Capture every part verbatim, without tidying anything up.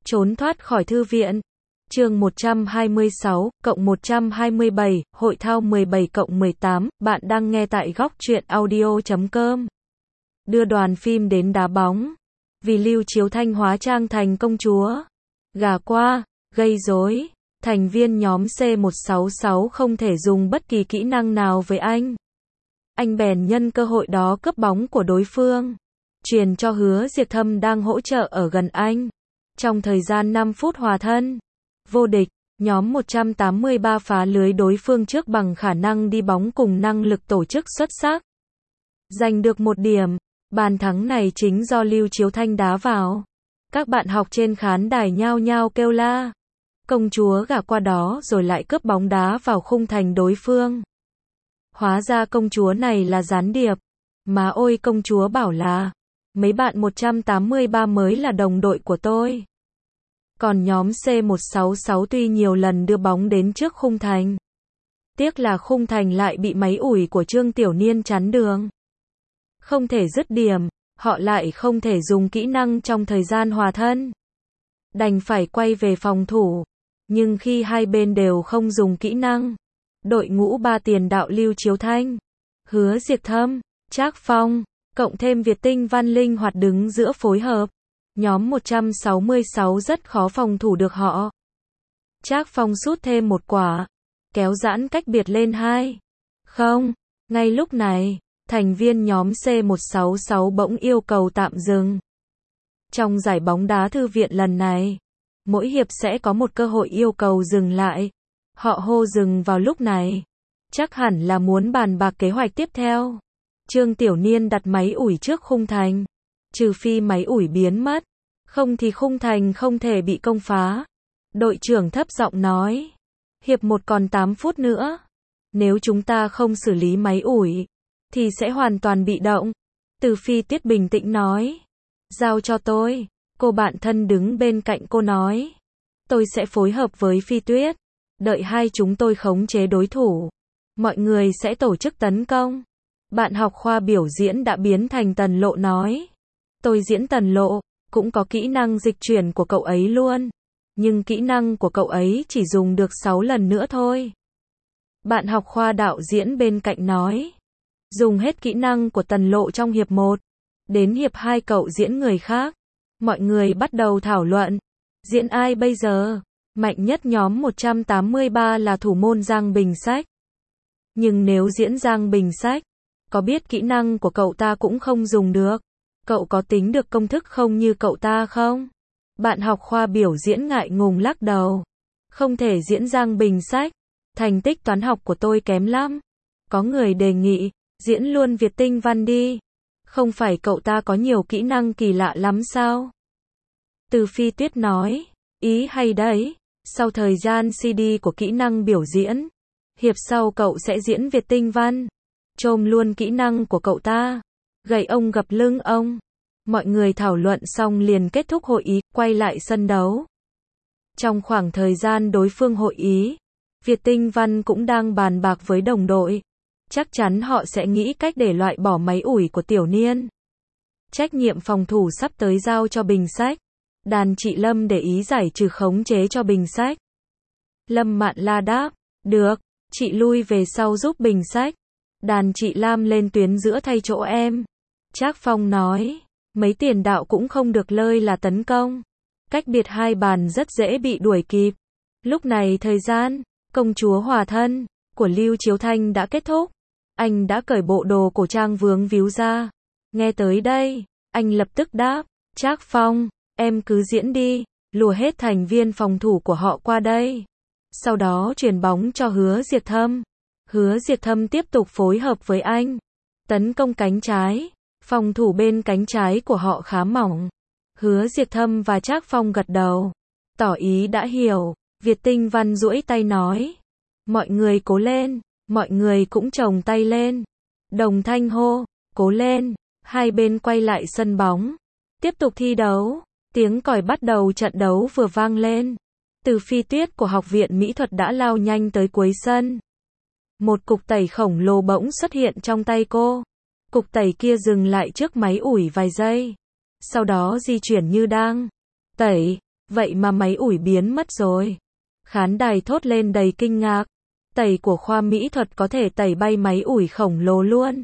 Trốn thoát khỏi thư viện. Chương một trăm hai mươi sáu, cộng một trăm hai mươi bảy, hội thao mười bảy cộng mười tám, bạn đang nghe tại góc truyện audio chấm com. Đưa đoàn phim đến đá bóng. Vì Lưu Chiếu Thanh hóa trang thành công chúa. Gà qua, gây rối. Thành viên nhóm C một sáu sáu không thể dùng bất kỳ kỹ năng nào với anh. Anh bèn nhân cơ hội đó cướp bóng của đối phương. Truyền cho Hứa Diệp Thâm đang hỗ trợ ở gần anh. Trong thời gian năm phút hòa thân. Vô địch, nhóm một trăm tám mươi ba phá lưới đối phương trước bằng khả năng đi bóng cùng năng lực tổ chức xuất sắc. Giành được một điểm, bàn thắng này chính do Lưu Chiếu Thanh đá vào. Các bạn học trên khán đài nhao nhao kêu la. Công chúa gả qua đó rồi lại cướp bóng đá vào khung thành đối phương. Hóa ra công chúa này là gián điệp. Má ơi, công chúa bảo là mấy bạn một trăm tám mươi ba mới là đồng đội của tôi. Còn nhóm C một sáu sáu tuy nhiều lần đưa bóng đến trước khung thành. Tiếc là khung thành lại bị máy ủi của Trương Tiểu Niên chắn đường. Không thể dứt điểm, họ lại không thể dùng kỹ năng trong thời gian hòa thân. Đành phải quay về phòng thủ. Nhưng khi hai bên đều không dùng kỹ năng, đội ngũ ba tiền đạo Lưu Chiếu Thanh, Hứa Diệp Thâm, Trác Phong, cộng thêm Việt Tinh Văn linh hoạt đứng giữa phối hợp. Nhóm một trăm sáu mươi sáu rất khó phòng thủ được họ. Trác Phong sút thêm một quả, kéo giãn cách biệt lên hai không. Ngay lúc này, thành viên nhóm C một sáu sáu bỗng yêu cầu tạm dừng. Trong giải bóng đá thư viện lần này, mỗi hiệp sẽ có một cơ hội yêu cầu dừng lại. Họ hô dừng vào lúc này. Chắc hẳn là muốn bàn bạc kế hoạch tiếp theo. Trương Tiểu Niên đặt máy ủi trước khung thành. Trừ phi máy ủi biến mất, không thì khung thành không thể bị công phá. Đội trưởng thấp giọng nói. Hiệp một còn tám phút nữa. Nếu chúng ta không xử lý máy ủi, thì sẽ hoàn toàn bị động. Từ Phi Tuyết bình tĩnh nói. Giao cho tôi. Cô bạn thân đứng bên cạnh cô nói. Tôi sẽ phối hợp với Phi Tuyết. Đợi hai chúng tôi khống chế đối thủ. Mọi người sẽ tổ chức tấn công. Bạn học khoa biểu diễn đã biến thành Tần Lộ nói. Tôi diễn Tần Lộ, cũng có kỹ năng dịch chuyển của cậu ấy luôn. Nhưng kỹ năng của cậu ấy chỉ dùng được sáu lần nữa thôi. Bạn học khoa đạo diễn bên cạnh nói. Dùng hết kỹ năng của Tần Lộ trong hiệp một. Đến hiệp hai cậu diễn người khác. Mọi người bắt đầu thảo luận. Diễn ai bây giờ? Mạnh nhất nhóm một trăm tám mươi ba là thủ môn Giang Bình Sách. Nhưng nếu diễn Giang Bình Sách, có biết kỹ năng của cậu ta cũng không dùng được. Cậu có tính được công thức không như cậu ta không? Bạn học khoa biểu diễn ngại ngùng lắc đầu. Không thể diễn Giang Bình Sách. Thành tích toán học của tôi kém lắm. Có người đề nghị, diễn luôn Việt Tinh Văn đi. Không phải cậu ta có nhiều kỹ năng kỳ lạ lắm sao? Từ Phi Tuyết nói, ý hay đấy. Sau thời gian xê đê của kỹ năng biểu diễn, hiệp sau cậu sẽ diễn Việt Tinh Văn. Chôm luôn kỹ năng của cậu ta. Gậy ông gập lưng ông. Mọi người thảo luận xong liền kết thúc hội ý, quay lại sân đấu. Trong khoảng thời gian đối phương hội ý, Việt Tinh Văn cũng đang bàn bạc với đồng đội. Chắc chắn họ sẽ nghĩ cách để loại bỏ máy ủi của Tiểu Niên. Trách nhiệm phòng thủ sắp tới giao cho Bình Sách. Đàn chị Lâm để ý giải trừ khống chế cho Bình Sách. Lâm Mạn La đáp, được, chị lui về sau giúp Bình Sách. Đàn chị Lam lên tuyến giữa thay chỗ em. Trác Phong nói, mấy tiền đạo cũng không được lơi là tấn công. Cách biệt hai bàn rất dễ bị đuổi kịp. Lúc này thời gian, công chúa hòa thân, của Lưu Chiếu Thanh đã kết thúc. Anh đã cởi bộ đồ cổ trang vướng víu ra. Nghe tới đây, anh lập tức đáp, Trác Phong, em cứ diễn đi, lùa hết thành viên phòng thủ của họ qua đây. Sau đó truyền bóng cho Hứa Diệp Thâm. Hứa Diệp Thâm tiếp tục phối hợp với anh. Tấn công cánh trái. Phòng thủ bên cánh trái của họ khá mỏng. Hứa Diệp Thâm và Trác Phong gật đầu. Tỏ ý đã hiểu. Việt Tinh Văn duỗi tay nói. Mọi người cố lên. Mọi người cũng chồng tay lên. Đồng thanh hô. Cố lên. Hai bên quay lại sân bóng. Tiếp tục thi đấu. Tiếng còi bắt đầu trận đấu vừa vang lên. Từ Phi Tuyết của Học viện Mỹ thuật đã lao nhanh tới cuối sân. Một cục tẩy khổng lồ bỗng xuất hiện trong tay cô. Cục tẩy kia dừng lại trước máy ủi vài giây. Sau đó di chuyển như đang tẩy. Vậy mà máy ủi biến mất rồi. Khán đài thốt lên đầy kinh ngạc. Tẩy của khoa mỹ thuật có thể tẩy bay máy ủi khổng lồ luôn.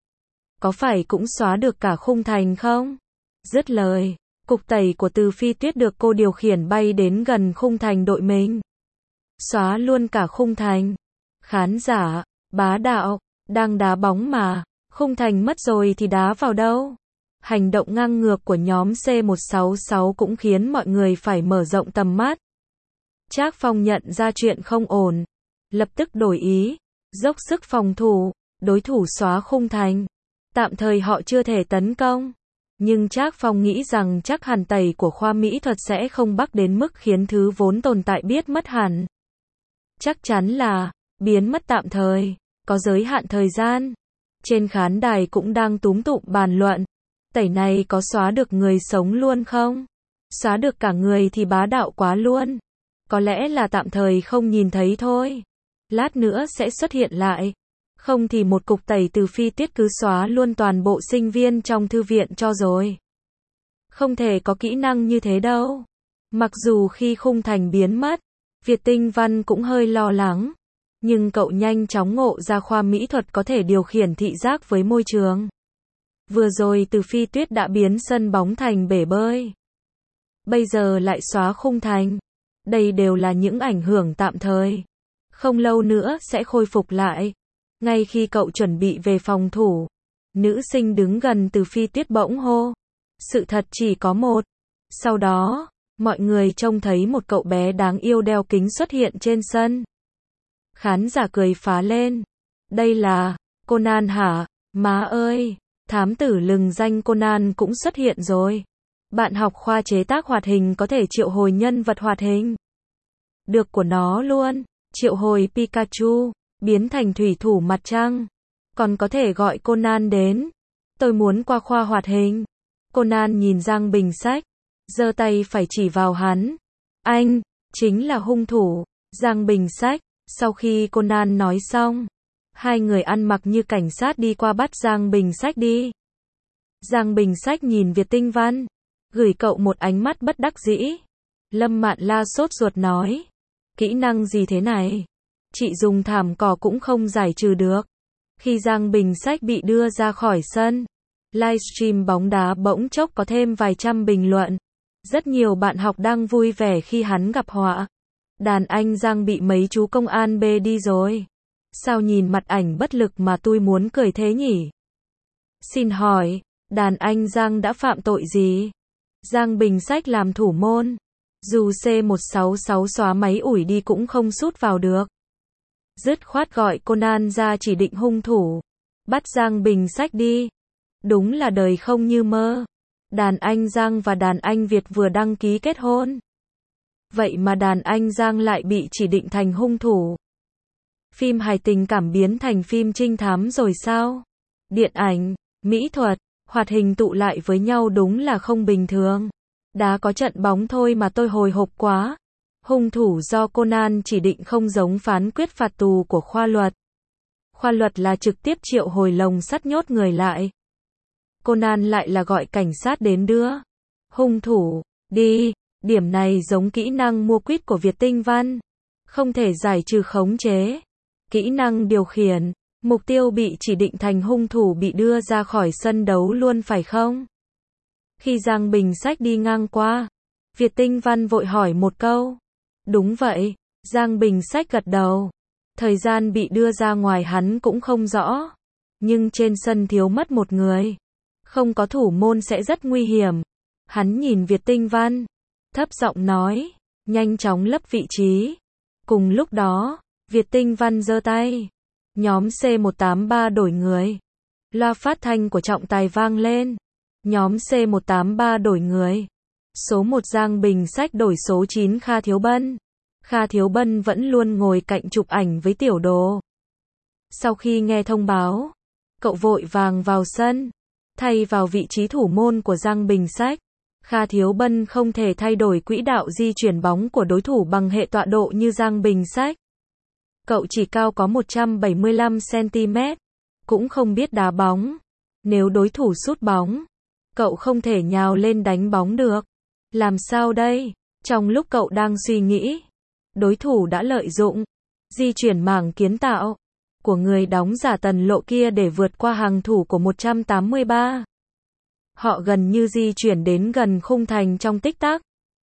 Có phải cũng xóa được cả khung thành không? Dứt lời, cục tẩy của Từ Phi Tuyết được cô điều khiển bay đến gần khung thành đội mình. Xóa luôn cả khung thành. Khán giả, bá đạo, đang đá bóng mà, khung thành mất rồi thì đá vào đâu? Hành động ngang ngược của nhóm C một sáu sáu cũng khiến mọi người phải mở rộng tầm mắt. Trác Phong nhận ra chuyện không ổn, lập tức đổi ý, dốc sức phòng thủ, đối thủ xóa khung thành. Tạm thời họ chưa thể tấn công, nhưng Trác Phong nghĩ rằng chắc hẳn tẩy của khoa mỹ thuật sẽ không bắc đến mức khiến thứ vốn tồn tại biết mất hẳn. Chắc chắn là biến mất tạm thời, có giới hạn thời gian. Trên khán đài cũng đang túm tụm bàn luận, tẩy này có xóa được người sống luôn không? Xóa được cả người thì bá đạo quá luôn. Có lẽ là tạm thời không nhìn thấy thôi. Lát nữa sẽ xuất hiện lại. Không thì một cục tẩy Từ Phi Tuyết cứ xóa luôn toàn bộ sinh viên trong thư viện cho rồi. Không thể có kỹ năng như thế đâu. Mặc dù khi khung thành biến mất, Việt Tinh Văn cũng hơi lo lắng. Nhưng cậu nhanh chóng ngộ ra khoa mỹ thuật có thể điều khiển thị giác với môi trường. Vừa rồi Từ Phi Tuyết đã biến sân bóng thành bể bơi. Bây giờ lại xóa khung thành. Đây đều là những ảnh hưởng tạm thời. Không lâu nữa sẽ khôi phục lại. Ngay khi cậu chuẩn bị về phòng thủ, nữ sinh đứng gần Từ Phi Tuyết bỗng hô. Sự thật chỉ có một. Sau đó, mọi người trông thấy một cậu bé đáng yêu đeo kính xuất hiện trên sân. Khán giả cười phá lên. Đây là Conan hả? Má ơi, thám tử lừng danh Conan cũng xuất hiện rồi. Bạn học khoa chế tác hoạt hình có thể triệu hồi nhân vật hoạt hình. Được của nó luôn, triệu hồi Pikachu, biến thành thủy thủ mặt trăng. Còn có thể gọi Conan đến. Tôi muốn qua khoa hoạt hình. Conan nhìn Giang Bình Sách, giơ tay phải chỉ vào hắn. Anh, chính là hung thủ. Giang Bình Sách, sau khi Conan nói xong, hai người ăn mặc như cảnh sát đi qua bắt Giang Bình Sách đi. Giang Bình Sách nhìn Việt Tinh Văn, gửi cậu một ánh mắt bất đắc dĩ. Lâm Mạn La sốt ruột nói, kỹ năng gì thế này? Chị dùng thảm cỏ cũng không giải trừ được. Khi Giang Bình Sách bị đưa ra khỏi sân, livestream bóng đá bỗng chốc có thêm vài trăm bình luận. Rất nhiều bạn học đang vui vẻ khi hắn gặp họa. Đàn anh Giang bị mấy chú công an bê đi rồi. Sao nhìn mặt ảnh bất lực mà tôi muốn cười thế nhỉ? Xin hỏi, đàn anh Giang đã phạm tội gì? Giang Bình Sách làm thủ môn. Dù C một sáu sáu xóa máy ủi đi cũng không sút vào được. Dứt khoát gọi Conan ra chỉ định hung thủ. Bắt Giang Bình Sách đi. Đúng là đời không như mơ. Đàn anh Giang và đàn anh Việt vừa đăng ký kết hôn. Vậy mà đàn anh Giang lại bị chỉ định thành hung thủ. Phim hài tình cảm biến thành phim trinh thám rồi sao? Điện ảnh, mỹ thuật, hoạt hình tụ lại với nhau đúng là không bình thường. Đá có trận bóng thôi mà tôi hồi hộp quá. Hung thủ do Conan chỉ định không giống phán quyết phạt tù của khoa luật. Khoa luật là trực tiếp triệu hồi lồng sắt nhốt người lại. Conan lại là gọi cảnh sát đến đưa hung thủ đi. Điểm này giống kỹ năng mua quýt của Việt Tinh Văn. Không thể giải trừ khống chế. Kỹ năng điều khiển. Mục tiêu bị chỉ định thành hung thủ bị đưa ra khỏi sân đấu luôn phải không? Khi Giang Bình Sách đi ngang qua, Việt Tinh Văn vội hỏi một câu. Đúng vậy, Giang Bình Sách gật đầu. Thời gian bị đưa ra ngoài hắn cũng không rõ. Nhưng trên sân thiếu mất một người. Không có thủ môn sẽ rất nguy hiểm. Hắn nhìn Việt Tinh Văn, thấp giọng nói, nhanh chóng lấp vị trí. Cùng lúc đó, Việt Tinh Văn giơ tay. Nhóm C một tám ba đổi người. Loa phát thanh của trọng tài vang lên. Nhóm C một tám ba đổi người. Số một Giang Bình Sách đổi số chín Kha Thiếu Bân. Kha Thiếu Bân vẫn luôn ngồi cạnh chụp ảnh với tiểu đồ. Sau khi nghe thông báo, cậu vội vàng vào sân, thay vào vị trí thủ môn của Giang Bình Sách. Kha Thiếu Bân không thể thay đổi quỹ đạo di chuyển bóng của đối thủ bằng hệ tọa độ như Giang Bình Sách. Cậu chỉ cao có một trăm bảy mươi lăm xăng-ti-mét, cũng không biết đá bóng. Nếu đối thủ sút bóng, cậu không thể nhào lên đánh bóng được. Làm sao đây? Trong lúc cậu đang suy nghĩ, đối thủ đã lợi dụng, di chuyển mảng kiến tạo của người đóng giả Tần Lộ kia để vượt qua hàng thủ của một trăm tám mươi ba. Họ gần như di chuyển đến gần khung thành trong tích tắc.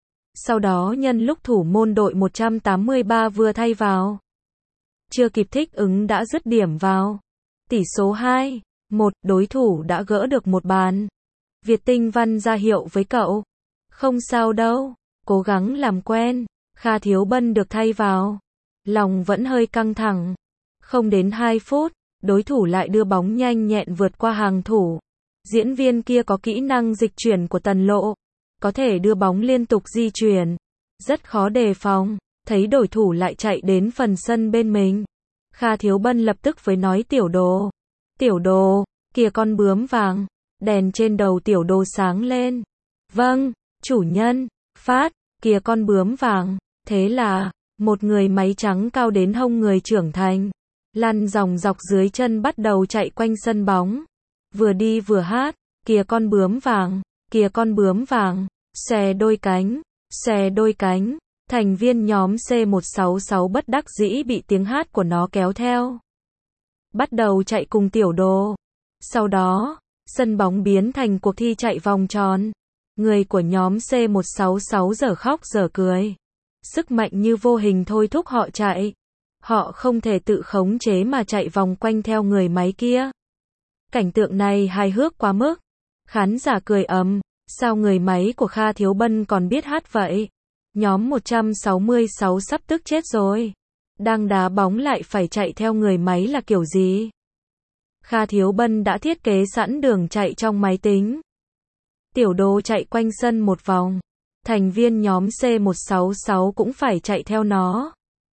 Sau đó nhân lúc thủ môn đội một trăm tám mươi ba vừa thay vào, chưa kịp thích ứng đã dứt điểm vào. Tỷ số hai một, đối thủ đã gỡ được một bàn. Việt Tinh Văn ra hiệu với cậu. Không sao đâu, cố gắng làm quen. Kha Thiếu Bân được thay vào. Lòng vẫn hơi căng thẳng. Không đến hai phút, đối thủ lại đưa bóng nhanh nhẹn vượt qua hàng thủ. Diễn viên kia có kỹ năng dịch chuyển của Tần Lộ, có thể đưa bóng liên tục di chuyển, rất khó đề phòng. Thấy đối thủ lại chạy đến phần sân bên mình, Kha Thiếu Bân lập tức với nói Tiểu Đồ. Tiểu Đồ, kìa con bướm vàng. Đèn trên đầu Tiểu Đồ sáng lên. Vâng, chủ nhân. Phát, kìa con bướm vàng. Thế là, một người máy trắng cao đến hông người trưởng thành, lăn dòng dọc dưới chân bắt đầu chạy quanh sân bóng. Vừa đi vừa hát, kìa con bướm vàng, kìa con bướm vàng, xòe đôi cánh, xòe đôi cánh. Thành viên nhóm C một sáu sáu bất đắc dĩ bị tiếng hát của nó kéo theo, bắt đầu chạy cùng Tiểu Đồ. Sau đó, sân bóng biến thành cuộc thi chạy vòng tròn. Người của nhóm C một sáu sáu giờ khóc giờ cười. Sức mạnh như vô hình thôi thúc họ chạy. Họ không thể tự khống chế mà chạy vòng quanh theo người máy kia. Cảnh tượng này hài hước quá mức. Khán giả cười ầm, sao người máy của Kha Thiếu Bân còn biết hát vậy? Nhóm một trăm sáu mươi sáu sắp tức chết rồi. Đang đá bóng lại phải chạy theo người máy là kiểu gì? Kha Thiếu Bân đã thiết kế sẵn đường chạy trong máy tính. Tiểu Đồ chạy quanh sân một vòng. Thành viên nhóm C một sáu sáu cũng phải chạy theo nó.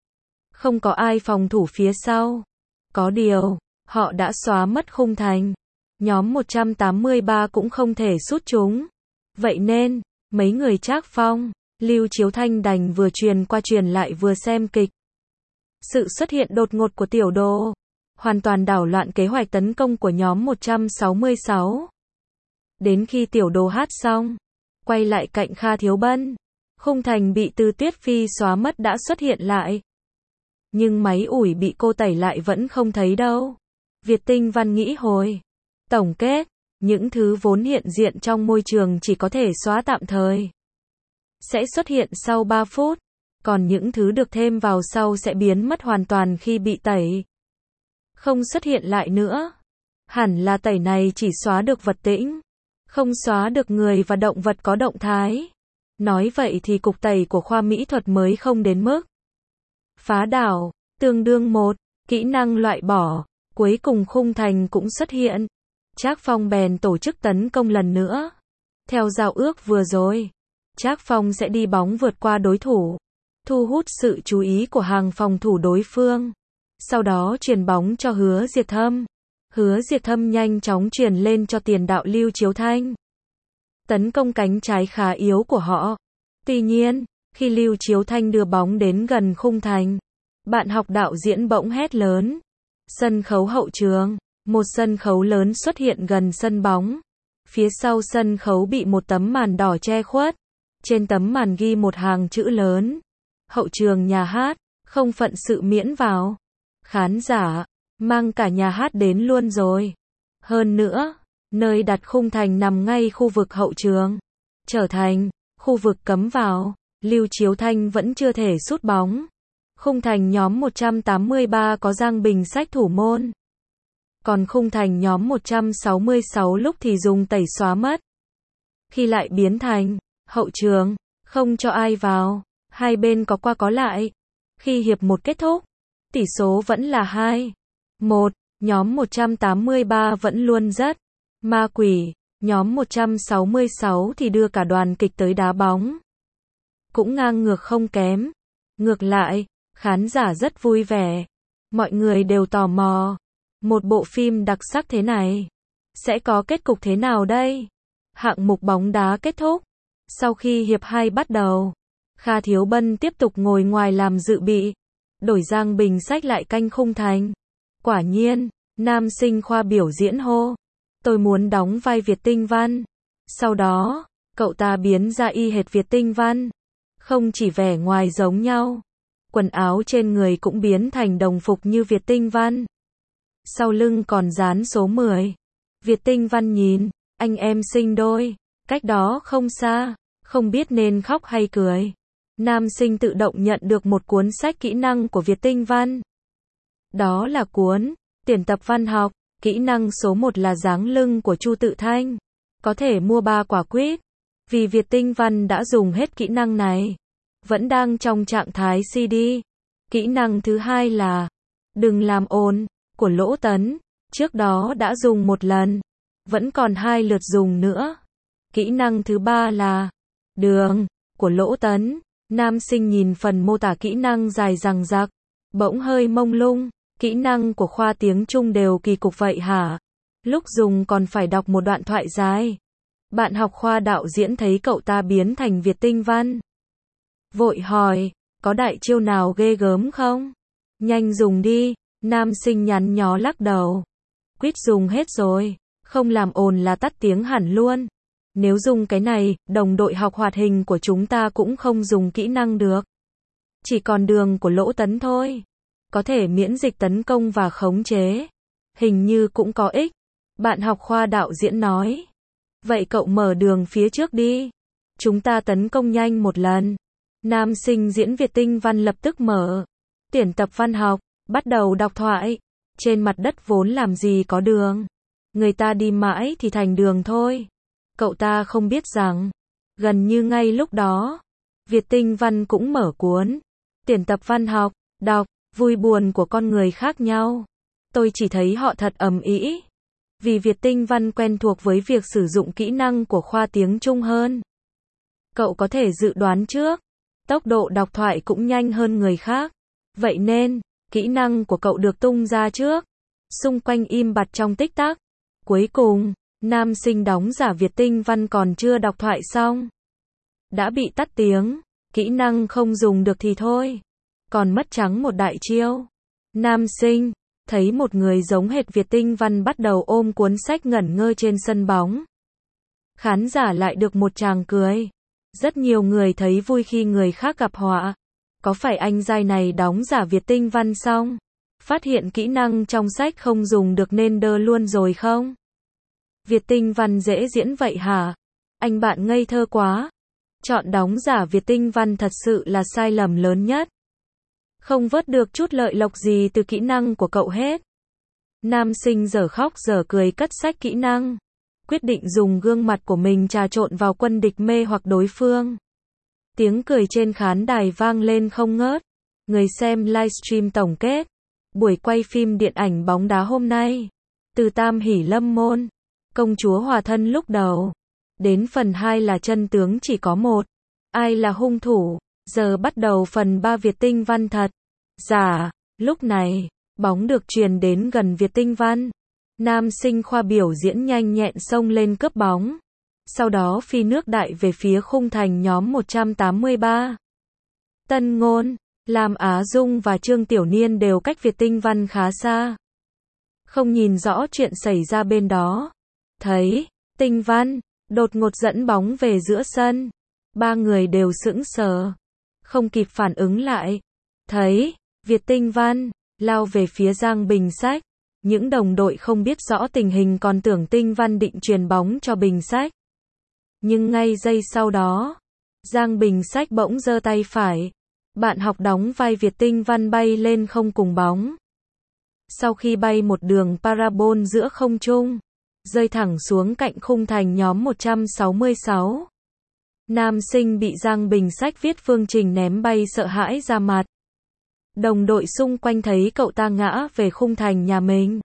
Không có ai phòng thủ phía sau. Có điều, họ đã xóa mất khung thành. Nhóm một trăm tám mươi ba cũng không thể sút chúng. Vậy nên, mấy người Trác Phong, Lưu Chiếu Thanh đành vừa truyền qua truyền lại vừa xem kịch. Sự xuất hiện đột ngột của Tiểu Đồ hoàn toàn đảo loạn kế hoạch tấn công của nhóm một trăm sáu mươi sáu. Đến khi Tiểu Đồ hát xong, quay lại cạnh Kha Thiếu Bân, khung thành bị Tư Tuyết Phi xóa mất đã xuất hiện lại. Nhưng máy ủi bị cô tẩy lại vẫn không thấy đâu. Việt Tinh Văn nghĩ hồi. Tổng kết, những thứ vốn hiện diện trong môi trường chỉ có thể xóa tạm thời, sẽ xuất hiện sau ba phút, còn những thứ được thêm vào sau sẽ biến mất hoàn toàn khi bị tẩy. Không xuất hiện lại nữa. Hẳn là tẩy này chỉ xóa được vật tĩnh, không xóa được người và động vật có động thái. Nói vậy thì cục tẩy của khoa mỹ thuật mới không đến mức phá đảo, tương đương một, kỹ năng loại bỏ. Cuối cùng khung thành cũng xuất hiện. Trác Phong bèn tổ chức tấn công lần nữa. Theo giao ước vừa rồi, Trác Phong sẽ đi bóng vượt qua đối thủ, thu hút sự chú ý của hàng phòng thủ đối phương. Sau đó truyền bóng cho Hứa Diệt Thâm. Hứa Diệt Thâm nhanh chóng truyền lên cho tiền đạo Lưu Chiếu Thanh. Tấn công cánh trái khá yếu của họ. Tuy nhiên, khi Lưu Chiếu Thanh đưa bóng đến gần khung thành, bạn học đạo diễn bỗng hét lớn. Sân khấu hậu trường. Một sân khấu lớn xuất hiện gần sân bóng. Phía sau sân khấu bị một tấm màn đỏ che khuất. Trên tấm màn ghi một hàng chữ lớn. Hậu trường nhà hát, không phận sự miễn vào. Khán giả, mang cả nhà hát đến luôn rồi. Hơn nữa, nơi đặt khung thành nằm ngay khu vực hậu trường, trở thành khu vực cấm vào. Lưu Chiếu Thanh vẫn chưa thể sút bóng. Khung thành nhóm một trăm tám mươi ba có Giang Bình Sách thủ môn. Còn khung thành nhóm một trăm sáu mươi sáu lúc thì dùng tẩy xóa mất. Khi lại biến thành hậu trường, không cho ai vào. Hai bên có qua có lại. Khi hiệp một kết thúc, tỷ số vẫn là hai một. Nhóm một trăm tám mươi ba vẫn luôn rất ma quỷ. Nhóm một trăm sáu mươi sáu thì đưa cả đoàn kịch tới đá bóng. Cũng ngang ngược không kém. Ngược lại, khán giả rất vui vẻ. Mọi người đều tò mò. Một bộ phim đặc sắc thế này sẽ có kết cục thế nào đây? Hạng mục bóng đá kết thúc. Sau khi hiệp hai bắt đầu, Kha Thiếu Bân tiếp tục ngồi ngoài làm dự bị. Đổi Giang Bình Sách lại canh khung thành. Quả nhiên, nam sinh khoa biểu diễn hô. Tôi muốn đóng vai Việt Tinh Văn. Sau đó, cậu ta biến ra y hệt Việt Tinh Văn. Không chỉ vẻ ngoài giống nhau, quần áo trên người cũng biến thành đồng phục như Việt Tinh Văn. Sau lưng còn dán số mười. Việt Tinh Văn nhìn, anh em sinh đôi, cách đó không xa, không biết nên khóc hay cười. Nam sinh tự động nhận được một cuốn sách kỹ năng của Việt Tinh Văn. Đó là cuốn Tuyển tập văn học, kỹ năng số một là dáng lưng của Chu Tự Thanh. Có thể mua ba quả quýt. Vì Việt Tinh Văn đã dùng hết kỹ năng này. Vẫn đang trong trạng thái xê đê. Kỹ năng thứ hai là Đừng làm ồn, của Lỗ Tấn. Trước đó đã dùng một lần. Vẫn còn hai lượt dùng nữa. Kỹ năng thứ ba là Đường, của Lỗ Tấn. Nam sinh nhìn phần mô tả kỹ năng dài dằng dặc, bỗng hơi mông lung. Kỹ năng của khoa tiếng Trung đều kỳ cục vậy hả? Lúc dùng còn phải đọc một đoạn thoại dài. Bạn học khoa đạo diễn thấy cậu ta biến thành Việt Tinh Văn. Vội hỏi, có đại chiêu nào ghê gớm không? Nhanh dùng đi. Nam sinh nhắn nhó lắc đầu. Quýt dùng hết rồi, không làm ồn là tắt tiếng hẳn luôn. Nếu dùng cái này, đồng đội học hoạt hình của chúng ta cũng không dùng kỹ năng được. Chỉ còn đường của Lỗ Tấn thôi. Có thể miễn dịch tấn công và khống chế. Hình như cũng có ích. Bạn học khoa đạo diễn nói. Vậy cậu mở đường phía trước đi. Chúng ta tấn công nhanh một lần. Nam sinh diễn Việt Tinh Văn lập tức mở. Tuyển tập văn học, bắt đầu đọc thoại. Trên mặt đất vốn làm gì có đường. Người ta đi mãi thì thành đường thôi. Cậu ta không biết rằng, gần như ngay lúc đó, Việt Tinh Văn cũng mở cuốn Tuyển tập văn học, đọc, vui buồn của con người khác nhau. Tôi chỉ thấy họ thật ầm ĩ. Vì Việt Tinh Văn quen thuộc với việc sử dụng kỹ năng của khoa tiếng Trung hơn. Cậu có thể dự đoán trước, tốc độ đọc thoại cũng nhanh hơn người khác. Vậy nên, kỹ năng của cậu được tung ra trước. Xung quanh im bặt trong tích tắc. Cuối cùng, nam sinh đóng giả Việt Tinh Văn còn chưa đọc thoại xong. Đã bị tắt tiếng, kỹ năng không dùng được thì thôi. Còn mất trắng một đại chiêu. Nam sinh, thấy một người giống hệt Việt Tinh Văn bắt đầu ôm cuốn sách ngẩn ngơ trên sân bóng. Khán giả lại được một tràng cười. Rất nhiều người thấy vui khi người khác gặp họa. Có phải anh giai này đóng giả Việt Tinh Văn xong? Phát hiện kỹ năng trong sách không dùng được nên đơ luôn rồi không? Việt Tinh Văn dễ diễn vậy hả? Anh bạn ngây thơ quá. Chọn đóng giả Việt Tinh Văn thật sự là sai lầm lớn nhất. Không vớt được chút lợi lộc gì từ kỹ năng của cậu hết. Nam sinh dở khóc dở cười cất sách kỹ năng. Quyết định dùng gương mặt của mình trà trộn vào quân địch mê hoặc đối phương. Tiếng cười trên khán đài vang lên không ngớt. Người xem livestream tổng kết buổi quay phim điện ảnh bóng đá hôm nay. Từ Tam Hỷ Lâm Môn, công chúa hòa thân lúc đầu. Đến phần hai là chân tướng chỉ có một. Ai là hung thủ? Giờ bắt đầu phần ba Việt Tinh Văn thật. Giả. Lúc này, bóng được truyền đến gần Việt Tinh Văn. Nam sinh khoa biểu diễn nhanh nhẹn xông lên cướp bóng. Sau đó phi nước đại về phía khung thành nhóm một trăm tám mươi ba. Tân Ngôn, Lam Á Dung và Trương Tiểu Niên đều cách Việt Tinh Văn khá xa. Không nhìn rõ chuyện xảy ra bên đó. Thấy, Tinh Văn, đột ngột dẫn bóng về giữa sân. Ba người đều sững sờ. Không kịp phản ứng lại. Thấy, Việt Tinh Văn, lao về phía Giang Bình Sách. Những đồng đội không biết rõ tình hình còn tưởng Tinh Văn định truyền bóng cho Bình Sách. Nhưng ngay giây sau đó, Giang Bình Sách bỗng giơ tay phải. Bạn học đóng vai Việt Tinh Văn bay lên không cùng bóng. Sau khi bay một đường parabol giữa không trung, rơi thẳng xuống cạnh khung thành nhóm một trăm sáu mươi sáu. Nam sinh bị Giang Bình Sách viết phương trình ném bay sợ hãi ra mặt. Đồng đội xung quanh thấy cậu ta ngã về khung thành nhà mình.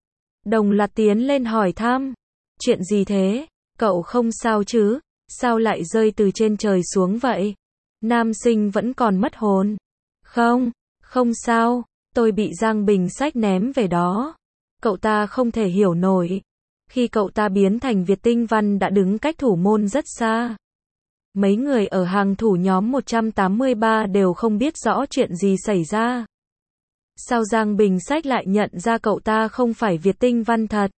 Đồng loạt tiến lên hỏi thăm. Chuyện gì thế? Cậu không sao chứ? Sao lại rơi từ trên trời xuống vậy? Nam sinh vẫn còn mất hồn. Không, không sao, tôi bị Giang Bình Sách ném về đó. Cậu ta không thể hiểu nổi. Khi cậu ta biến thành Việt Tinh Văn đã đứng cách thủ môn rất xa. Mấy người ở hàng thủ nhóm một trăm tám mươi ba đều không biết rõ chuyện gì xảy ra. Sao Giang Bình Sách lại nhận ra cậu ta không phải Việt Tinh Văn thật?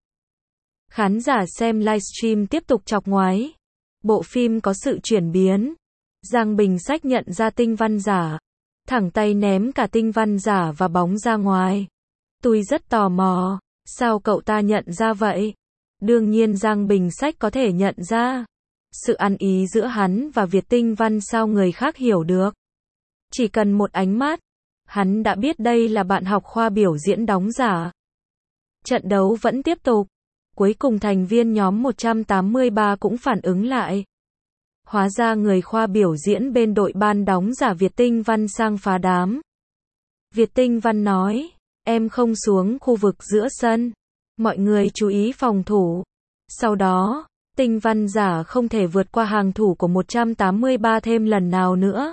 Khán giả xem livestream tiếp tục chọc ngoáy. Bộ phim có sự chuyển biến. Giang Bình Sách nhận ra tinh văn giả, thẳng tay ném cả tinh văn giả và bóng ra ngoài. Tôi rất tò mò, sao cậu ta nhận ra vậy? Đương nhiên Giang Bình Sách có thể nhận ra. Sự ăn ý giữa hắn và Việt Tinh Văn sao người khác hiểu được. Chỉ cần một ánh mắt, hắn đã biết đây là bạn học khoa biểu diễn đóng giả. Trận đấu vẫn tiếp tục. Cuối cùng thành viên nhóm một trăm tám mươi ba cũng phản ứng lại. Hóa ra người khoa biểu diễn bên đội ban đóng giả Việt Tinh Văn sang phá đám. Việt Tinh Văn nói, em không xuống khu vực giữa sân. Mọi người chú ý phòng thủ. Sau đó, Tinh Văn giả không thể vượt qua hàng thủ của một trăm tám mươi ba thêm lần nào nữa.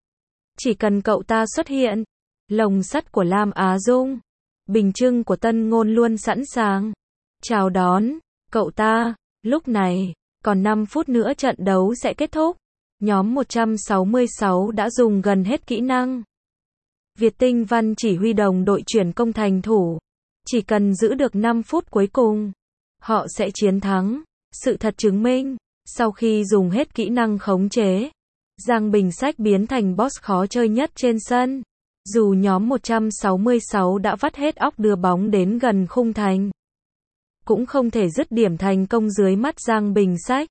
Chỉ cần cậu ta xuất hiện, lồng sắt của Lam Á Dung, bình trưng của Tân Ngôn luôn sẵn sàng chào đón cậu ta. Lúc này, còn năm phút nữa trận đấu sẽ kết thúc. Nhóm một trăm sáu mươi sáu đã dùng gần hết kỹ năng. Việt Tinh Văn chỉ huy đồng đội chuyển công thành thủ. Chỉ cần giữ được năm phút cuối cùng, họ sẽ chiến thắng. Sự thật chứng minh, sau khi dùng hết kỹ năng khống chế, Giang Bình Sách biến thành boss khó chơi nhất trên sân. Dù nhóm một trăm sáu mươi sáu đã vắt hết óc đưa bóng đến gần khung thành, cũng không thể dứt điểm thành công dưới mắt Giang Bình Sách.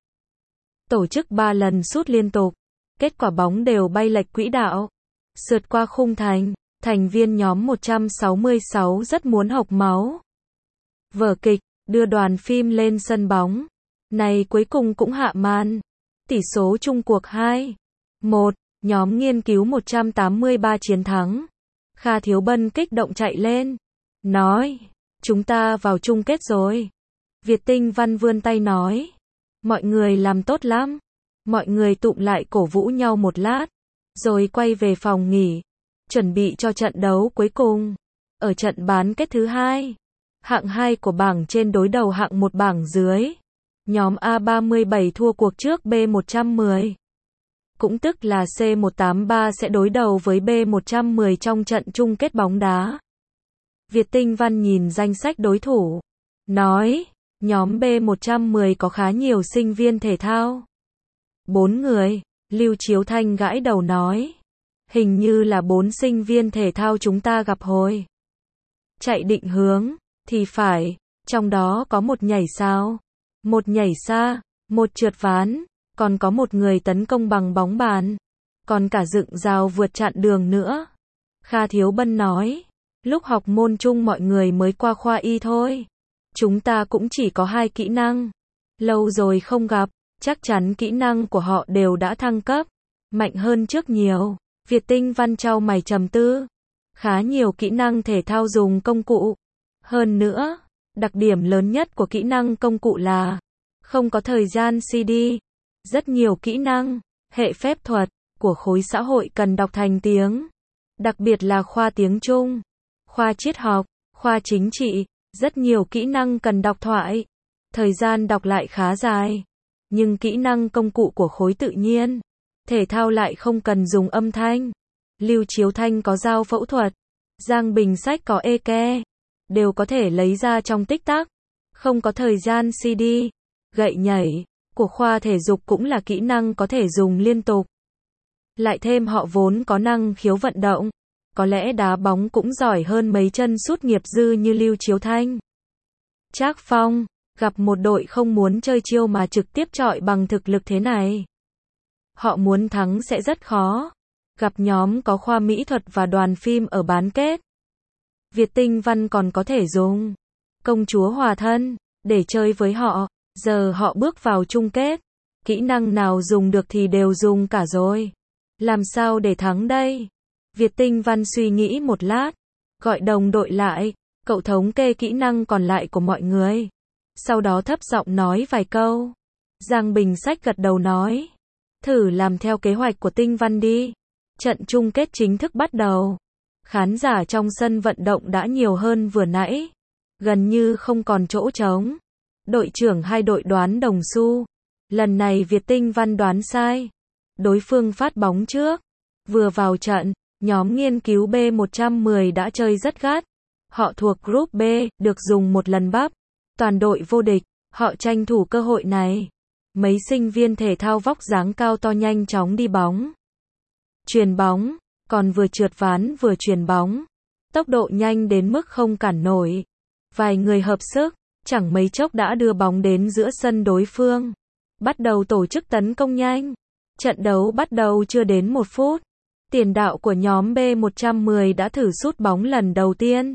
Tổ chức ba lần sút liên tục, kết quả bóng đều bay lệch quỹ đạo, sượt qua khung thành. Thành viên nhóm một trăm sáu mươi sáu rất muốn hộc máu. Vở kịch đưa đoàn phim lên sân bóng này cuối cùng cũng hạ màn. Tỷ số chung cuộc hai một, nhóm nghiên cứu một trăm tám mươi ba chiến thắng. Kha Thiếu Bân kích động chạy lên, nói, chúng ta vào chung kết rồi. Việt Tinh Văn vươn tay nói, mọi người làm tốt lắm. Mọi người tụm lại cổ vũ nhau một lát, rồi quay về phòng nghỉ, chuẩn bị cho trận đấu cuối cùng. Ở trận bán kết thứ hai, hạng hai của bảng trên đối đầu hạng một bảng dưới. Nhóm A ba mươi bảy thua cuộc trước B một trăm mười. Cũng tức là C một tám ba sẽ đối đầu với B một trăm mười trong trận chung kết bóng đá. Việt Tinh Văn nhìn danh sách đối thủ, nói, nhóm B một trăm mười có khá nhiều sinh viên thể thao. Bốn người, Lưu Chiếu Thanh gãi đầu nói, hình như là bốn sinh viên thể thao chúng ta gặp hồi chạy định hướng, thì phải, trong đó có một nhảy sao, một nhảy xa, một trượt ván, còn có một người tấn công bằng bóng bàn, còn cả dựng rào vượt chặn đường nữa. Kha Thiếu Bân nói, lúc học môn chung mọi người mới qua khoa y thôi. Chúng ta cũng chỉ có hai kỹ năng. Lâu rồi không gặp, chắc chắn kỹ năng của họ đều đã thăng cấp, mạnh hơn trước nhiều. Việt Tinh Văn chau mày trầm tư. Khá nhiều kỹ năng thể thao dùng công cụ. Hơn nữa, đặc điểm lớn nhất của kỹ năng công cụ là không có thời gian xê đê. Rất nhiều kỹ năng, hệ phép thuật của khối xã hội cần đọc thành tiếng. Đặc biệt là khoa tiếng Trung, khoa triết học, khoa chính trị, rất nhiều kỹ năng cần đọc thoại. Thời gian đọc lại khá dài. Nhưng kỹ năng công cụ của khối tự nhiên, thể thao lại không cần dùng âm thanh. Lưu Chiếu Thanh có dao phẫu thuật, Giang Bình Sách có eke, đều có thể lấy ra trong tích tắc. Không có thời gian xê đê, gậy nhảy của khoa thể dục cũng là kỹ năng có thể dùng liên tục. Lại thêm họ vốn có năng khiếu vận động, có lẽ đá bóng cũng giỏi hơn mấy chân sút nghiệp dư như Lưu Chiếu Thanh. Trác Phong, gặp một đội không muốn chơi chiêu mà trực tiếp chọi bằng thực lực thế này. Họ muốn thắng sẽ rất khó. Gặp nhóm có khoa mỹ thuật và đoàn phim ở bán kết. Việt Tinh Văn còn có thể dùng công chúa hòa thân để chơi với họ. Giờ họ bước vào chung kết. Kỹ năng nào dùng được thì đều dùng cả rồi. Làm sao để thắng đây? Việt Tinh Văn suy nghĩ một lát. Gọi đồng đội lại. Cậu thống kê kỹ năng còn lại của mọi người. Sau đó thấp giọng nói vài câu. Giang Bình Sách gật đầu nói. Thử làm theo kế hoạch của Tinh Văn đi. Trận chung kết chính thức bắt đầu. Khán giả trong sân vận động đã nhiều hơn vừa nãy. Gần như không còn chỗ trống. Đội trưởng hai đội đoán đồng xu. Lần này Việt Tinh Văn đoán sai. Đối phương phát bóng trước. Vừa vào trận, nhóm nghiên cứu B một trăm mười đã chơi rất gắt. Họ thuộc group B, được dùng một lần bắp. Toàn đội vô địch, họ tranh thủ cơ hội này. Mấy sinh viên thể thao vóc dáng cao to nhanh chóng đi bóng. Chuyền bóng, còn vừa trượt ván vừa chuyền bóng. Tốc độ nhanh đến mức không cản nổi. Vài người hợp sức, chẳng mấy chốc đã đưa bóng đến giữa sân đối phương. Bắt đầu tổ chức tấn công nhanh. Trận đấu bắt đầu chưa đến một phút. Tiền đạo của nhóm B một trăm mười đã thử sút bóng lần đầu tiên.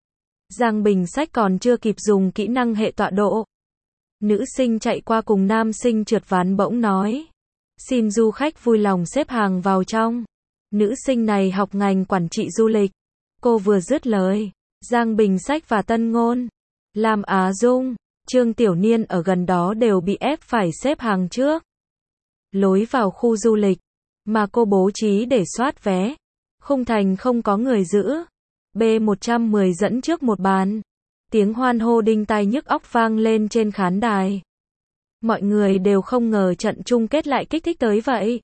Giang Bình Sách còn chưa kịp dùng kỹ năng hệ tọa độ. Nữ sinh chạy qua cùng nam sinh trượt ván bỗng nói. Xin du khách vui lòng xếp hàng vào trong. Nữ sinh này học ngành quản trị du lịch. Cô vừa dứt lời. Giang Bình Sách và Tân Ngôn, Lam Á Dung, Trương Tiểu Niên ở gần đó đều bị ép phải xếp hàng trước. Lối vào khu du lịch mà cô bố trí để soát vé. Khung thành không có người giữ. B một trăm mười dẫn trước một bàn. Tiếng hoan hô đinh tai nhức óc vang lên trên khán đài. Mọi người đều không ngờ trận chung kết lại kích thích tới vậy.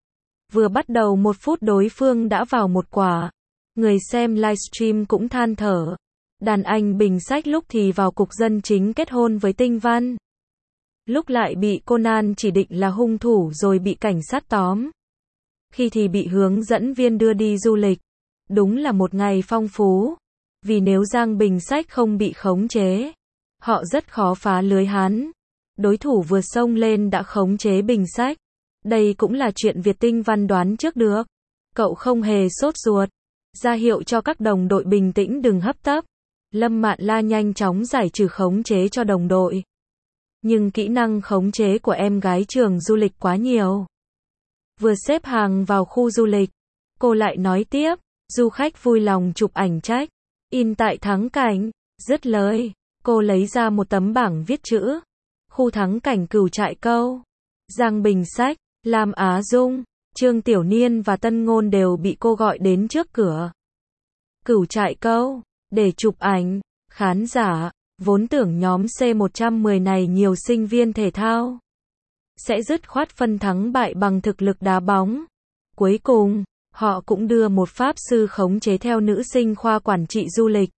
Vừa bắt đầu một phút đối phương đã vào một quả. Người xem livestream cũng than thở. Đàn anh Bình Sách lúc thì vào cục dân chính kết hôn với Tinh Văn. Lúc lại bị Conan chỉ định là hung thủ rồi bị cảnh sát tóm. Khi thì bị hướng dẫn viên đưa đi du lịch. Đúng là một ngày phong phú. Vì nếu Giang Bình Sách không bị khống chế, họ rất khó phá lưới hắn. Đối thủ vừa xông lên đã khống chế Bình Sách. Đây cũng là chuyện Việt Tinh Văn đoán trước được. Cậu không hề sốt ruột. Ra hiệu cho các đồng đội bình tĩnh đừng hấp tấp. Lâm Mạn La nhanh chóng giải trừ khống chế cho đồng đội. Nhưng kỹ năng khống chế của em gái trường du lịch quá nhiều. Vừa xếp hàng vào khu du lịch, cô lại nói tiếp, du khách vui lòng chụp ảnh trách, in tại thắng cảnh, dứt lời, cô lấy ra một tấm bảng viết chữ, khu thắng cảnh Cửu Trại Câu. Giang Bình Sách, Lam Á Dung, Trương Tiểu Niên và Tân Ngôn đều bị cô gọi đến trước cửa Cửu Trại Câu, để chụp ảnh. Khán giả, vốn tưởng nhóm C một trăm mười này nhiều sinh viên thể thao, sẽ dứt khoát phân thắng bại bằng thực lực đá bóng. Cuối cùng, họ cũng đưa một pháp sư khống chế theo nữ sinh khoa quản trị du lịch.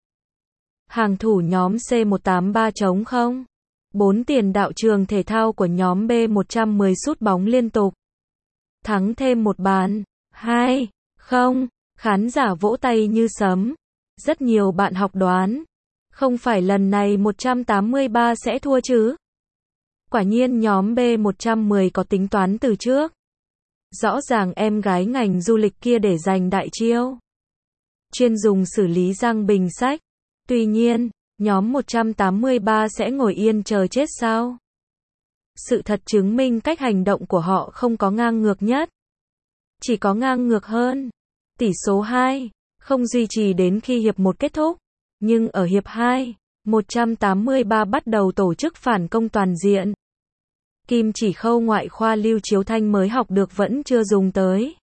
Hàng thủ nhóm C một tám ba trống không. Bốn tiền đạo trường thể thao của nhóm B một trăm mười sút bóng liên tục. Thắng thêm một bàn. Hai, không. Khán giả vỗ tay như sấm. Rất nhiều bạn học đoán. Không phải lần này một trăm tám mươi ba sẽ thua chứ? Quả nhiên nhóm B một trăm mười có tính toán từ trước. Rõ ràng em gái ngành du lịch kia để giành đại chiêu. Chuyên dùng xử lý Giang Bình Sách. Tuy nhiên, nhóm một trăm tám mươi ba sẽ ngồi yên chờ chết sao? Sự thật chứng minh cách hành động của họ không có ngang ngược nhất. Chỉ có ngang ngược hơn. Tỷ số hai, không duy trì đến khi hiệp một kết thúc. Nhưng ở hiệp hai, một trăm tám mươi ba bắt đầu tổ chức phản công toàn diện. Kim chỉ khâu ngoại khoa Lưu Chiếu Thanh mới học được vẫn chưa dùng tới.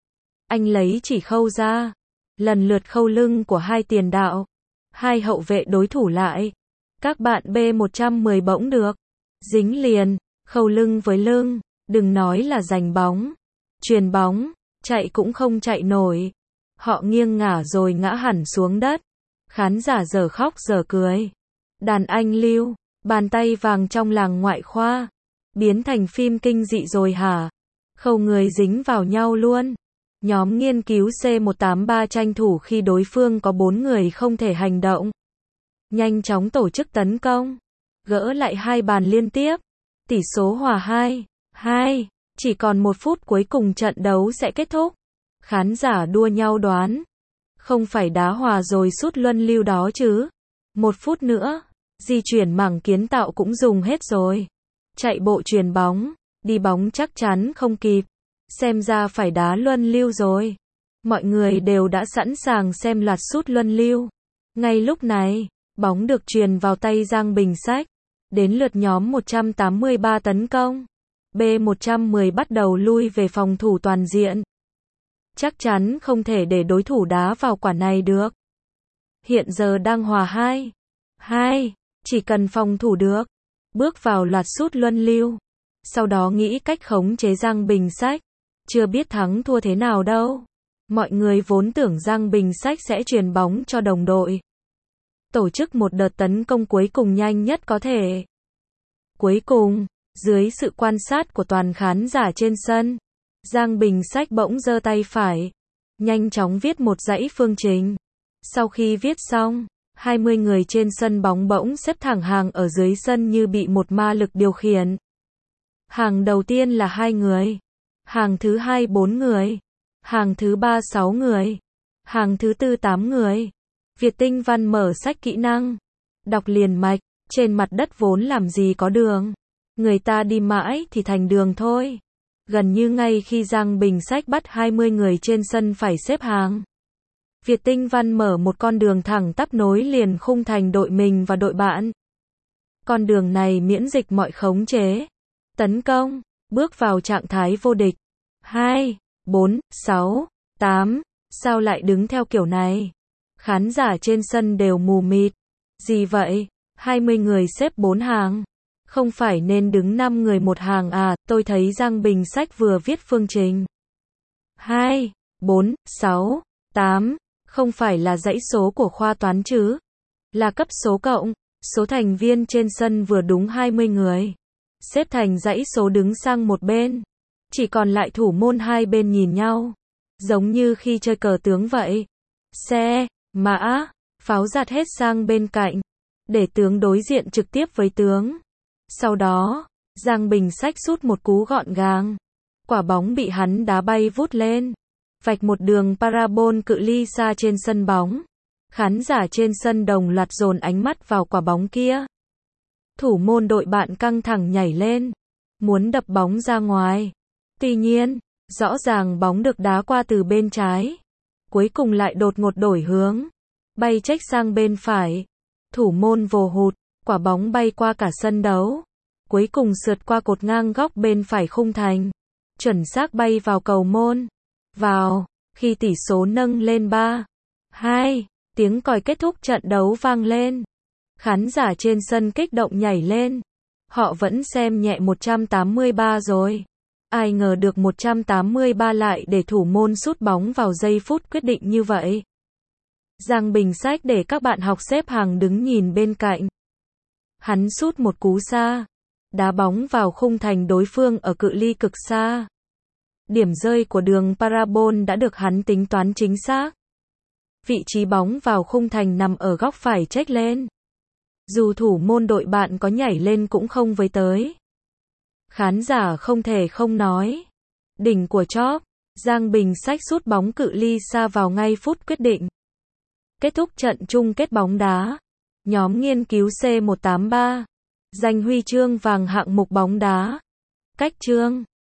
Anh lấy chỉ khâu ra, lần lượt khâu lưng của hai tiền đạo, hai hậu vệ đối thủ lại. Các bạn B một trăm mười bỗng được dính liền, khâu lưng với lưng, đừng nói là giành bóng, chuyền bóng, chạy cũng không chạy nổi. Họ nghiêng ngả rồi ngã hẳn xuống đất. Khán giả giờ khóc giờ cười. Đàn anh Lưu, bàn tay vàng trong làng ngoại khoa, biến thành phim kinh dị rồi hả? Khâu người dính vào nhau luôn. Nhóm nghiên cứu C một tám ba tranh thủ khi đối phương có bốn người không thể hành động. Nhanh chóng tổ chức tấn công. Gỡ lại hai bàn liên tiếp. Tỷ số hòa hai, hai. Chỉ còn một phút cuối cùng trận đấu sẽ kết thúc. Khán giả đua nhau đoán. Không phải đá hòa rồi sút luân lưu đó chứ. Một phút nữa, di chuyển mảng kiến tạo cũng dùng hết rồi. Chạy bộ chuyền bóng, đi bóng chắc chắn không kịp. Xem ra phải đá luân lưu rồi. Mọi người đều đã sẵn sàng xem loạt sút luân lưu. Ngay lúc này, bóng được truyền vào tay Giang Bình Sách. Đến lượt nhóm một trăm tám mươi ba tấn công. B một trăm mười bắt đầu lui về phòng thủ toàn diện. Chắc chắn không thể để đối thủ đá vào quả này được. Hiện giờ đang hòa hai, hai, chỉ cần phòng thủ được. Bước vào loạt sút luân lưu. Sau đó nghĩ cách khống chế Giang Bình Sách. Chưa biết thắng thua thế nào đâu. Mọi người vốn tưởng Giang Bình Sách sẽ truyền bóng cho đồng đội. Tổ chức một đợt tấn công cuối cùng nhanh nhất có thể. Cuối cùng, Dưới sự quan sát của toàn khán giả trên sân, Giang Bình Sách bỗng giơ tay phải, nhanh chóng viết một dãy phương trình. Sau khi viết xong, hai mươi người trên sân bóng bỗng xếp thẳng hàng ở dưới sân như bị một ma lực điều khiển. Hàng đầu tiên là hai người, hàng thứ hai bốn người, hàng thứ ba sáu người, hàng thứ tư tám người. Việt Tinh Văn mở sách kỹ năng, đọc liền mạch, trên mặt đất vốn làm gì có đường, người ta đi mãi thì thành đường thôi. Gần như ngay khi Giang Bình Sách bắt hai mươi người trên sân phải xếp hàng, Việt Tinh Văn mở một con đường thẳng tắp nối liền khung thành đội mình và đội bạn. Con đường này miễn dịch mọi khống chế, tấn công, bước vào trạng thái vô địch. hai, bốn, sáu, tám, sao lại đứng theo kiểu này? Khán giả trên sân đều mù mịt. Gì vậy? hai mươi người xếp bốn hàng. Không phải nên đứng năm người một hàng à? Tôi thấy Giang Bình Sách vừa viết phương trình. hai, bốn, sáu, tám. Không phải là dãy số của khoa toán chứ? Là cấp số cộng. Số thành viên trên sân vừa đúng hai mươi người. Xếp thành dãy số đứng sang một bên. Chỉ còn lại thủ môn hai bên nhìn nhau. Giống như khi chơi cờ tướng vậy. Xe, mã, pháo giạt hết sang bên cạnh. Để tướng đối diện trực tiếp với tướng. Sau đó, Giang Bình Sách sút một cú gọn gàng. Quả bóng bị hắn đá bay vút lên. Vạch một đường parabol cự ly xa trên sân bóng. Khán giả trên sân đồng loạt dồn ánh mắt vào quả bóng kia. Thủ môn đội bạn căng thẳng nhảy lên, muốn đập bóng ra ngoài. Tuy nhiên, rõ ràng bóng được đá qua từ bên trái. Cuối cùng lại đột ngột đổi hướng, bay chếch sang bên phải. Thủ môn vồ hụt, quả bóng bay qua cả sân đấu. Cuối cùng sượt qua cột ngang góc bên phải khung thành. Chuẩn xác bay vào cầu môn. Vào, khi tỷ số nâng lên ba, hai, tiếng còi kết thúc trận đấu vang lên. Khán giả trên sân kích động nhảy lên. Họ vẫn xem nhẹ một trăm tám mươi ba rồi. Ai ngờ được một trăm tám mươi ba lại để thủ môn sút bóng vào giây phút quyết định như vậy. Giang Bình Sách để các bạn học xếp hàng đứng nhìn bên cạnh. Hắn sút một cú xa, đá bóng vào khung thành đối phương ở cự ly cực xa. Điểm rơi của đường parabol đã được hắn tính toán chính xác. Vị trí bóng vào khung thành nằm ở góc phải chếch lên. Dù thủ môn đội bạn có nhảy lên cũng không với tới. Khán giả không thể không nói. Đỉnh của chóp, Giang Bình Sách sút bóng cự ly xa vào ngay phút quyết định. Kết thúc trận chung kết bóng đá. Nhóm nghiên cứu C một tám ba giành huy chương vàng hạng mục bóng đá. Cách chương